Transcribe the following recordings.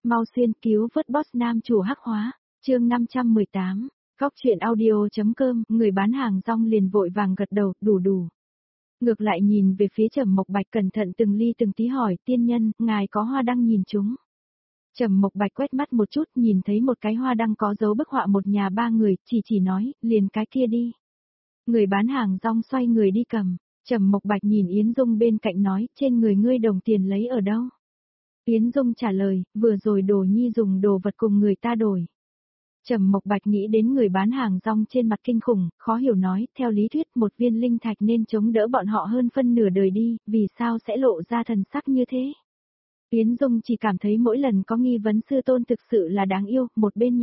mau xuyên cứu vớt boss nam chủ hắc hóa, chương 518, Góc chuyện audio.com, người bán hàng rong liền vội vàng gật đầu, đủ. Ngược lại nhìn về phía Trầm Mộc Bạch cẩn thận từng ly từng tí hỏi, tiên nhân, ngài có hoa đăng nhìn chúng. Trầm Mộc Bạch quét mắt một chút nhìn thấy một cái hoa đăng có dấu bức họa một nhà ba người, chỉ nói, liền cái kia đi. Người bán hàng rong xoay người đi cầm, Trầm Mộc Bạch nhìn Yến Dung bên cạnh nói, trên người ngươi đồng tiền lấy ở đâu? Yến Dung trả lời, vừa rồi Đồ Nhi dùng đồ vật cùng người ta đổi. Trầm Mộc Bạch nghĩ đến người bán hàng rong trên mặt kinh khủng, khó hiểu nói, theo lý thuyết một viên linh thạch nên chống đỡ bọn họ hơn phân nửa đời đi, vì sao sẽ lộ ra thần sắc như thế? Yến Dung chỉ cảm thấy mỗi lần có nghi vấn sư tôn thực sự là đáng yêu, một bên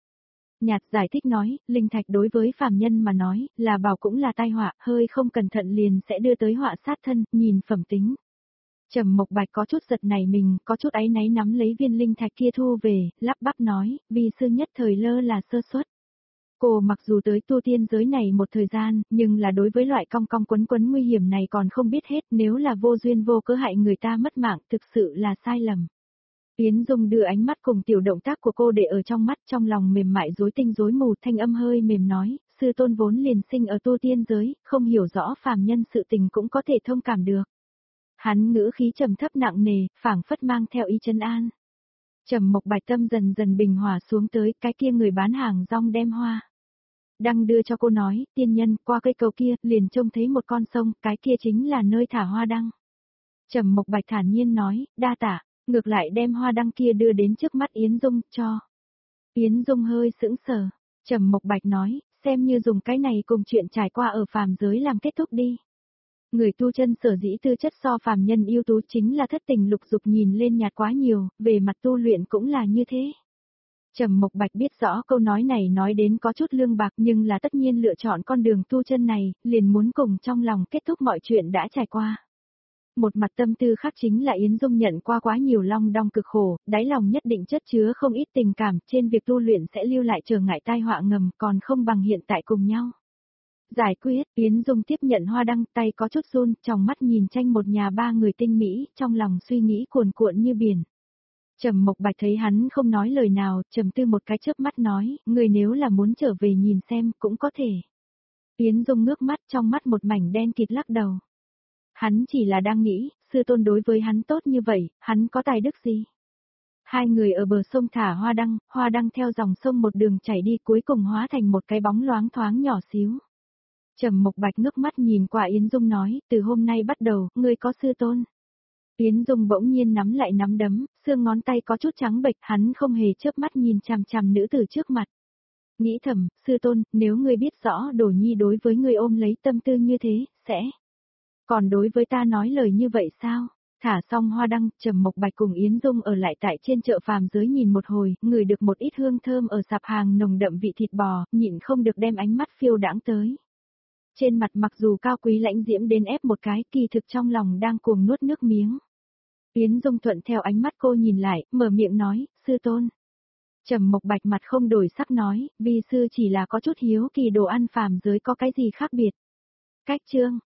nhạt giải thích nói, linh thạch đối với phàm nhân mà nói, là bảo cũng là tai họa, hơi không cẩn thận liền sẽ đưa tới họa sát thân, nhìn phẩm tính. Trầm Mộc Bạch có chút giật nảy mình, có chút áy náy nắm lấy viên linh thạch kia thu về, lắp bắp nói, vì sư nhất thời lơ là sơ suất. Cô mặc dù tới tu tiên giới này một thời gian, nhưng là đối với loại cong quấn nguy hiểm này còn không biết hết, nếu là vô duyên vô cớ hại người ta mất mạng, thực sự là sai lầm. Yến Dung đưa ánh mắt cùng tiểu động tác của cô để ở trong mắt, trong lòng mềm mại rối tinh rối mù, thanh âm hơi mềm nói, sư tôn vốn liền sinh ở tu tiên giới, không hiểu rõ phàm nhân sự tình cũng có thể thông cảm được. Hắn ngữ khí trầm thấp nặng nề, phảng phất mang theo ý trấn an. Trầm Mộc Bạch tâm dần dần bình hòa xuống tới, cái kia người bán hàng rong đem hoa đăng đưa cho cô nói, tiên nhân, qua cây cầu kia, liền trông thấy một con sông, cái kia chính là nơi thả hoa đăng. Trầm Mộc Bạch thản nhiên nói, đa tạ, ngược lại đem hoa đăng kia đưa đến trước mắt Yến Dung, cho. Yến Dung hơi sững sờ, Trầm Mộc Bạch nói, xem như dùng cái này cùng chuyện trải qua ở phàm giới làm kết thúc đi. Người tu chân sở dĩ tư chất so phàm nhân ưu tú chính là thất tình lục dục nhìn lên nhạt quá nhiều, về mặt tu luyện cũng là như thế. Trầm Mộc Bạch biết rõ câu nói này nói đến có chút lương bạc nhưng là tất nhiên lựa chọn con đường tu chân này, liền muốn cùng trong lòng kết thúc mọi chuyện đã trải qua. Một mặt tâm tư khác chính là Yến Dung nhận qua quá nhiều long đong cực khổ, đáy lòng nhất định chất chứa không ít tình cảm, trên việc tu luyện sẽ lưu lại trở ngại tai họa ngầm còn không bằng hiện tại cùng nhau. Giải quyết, Yến Dung tiếp nhận hoa đăng, tay có chút run, trong mắt nhìn tranh một nhà ba người tinh mỹ, trong lòng suy nghĩ cuồn cuộn như biển. Trầm Mộc Bạch thấy hắn không nói lời nào, trầm tư một cái chớp mắt nói, người nếu là muốn trở về nhìn xem, cũng có thể. Yến Dung ngước mắt, trong mắt một mảnh đen kịt lắc đầu. Hắn chỉ là đang nghĩ, sư tôn đối với hắn tốt như vậy, hắn có tài đức gì? Hai người ở bờ sông thả hoa đăng theo dòng sông một đường chảy đi cuối cùng hóa thành một cái bóng loáng thoáng nhỏ xíu. Trầm Mộc Bạch ngước mắt nhìn qua Yến Dung nói, từ hôm nay bắt đầu, ngươi có sư tôn. Yến Dung bỗng nhiên nắm lại nắm đấm, xương ngón tay có chút trắng bệch, hắn không hề chớp mắt nhìn chằm chằm nữ tử trước mặt. Nghĩ thầm, sư tôn, nếu ngươi biết rõ Đồ Nhi đối với ngươi ôm lấy tâm tư như thế, sẽ còn đối với ta nói lời như vậy sao? Thả xong hoa đăng, Trầm Mộc Bạch cùng Yến Dung ở lại tại trên chợ phàm giới nhìn một hồi, ngửi được một ít hương thơm ở sạp hàng nồng đậm vị thịt bò, nhịn không được đem ánh mắt phiêu đãng tới. Trên mặt mặc dù cao quý lãnh diễm đến ép một cái, kỳ thực trong lòng đang cuồng nuốt nước miếng. Yến Dung thuận theo ánh mắt cô nhìn lại, mở miệng nói, sư tôn. Trầm Mộc Bạch mặt không đổi sắc nói, vi sư chỉ là có chút hiếu kỳ đồ ăn phàm giới có cái gì khác biệt. Cách chương.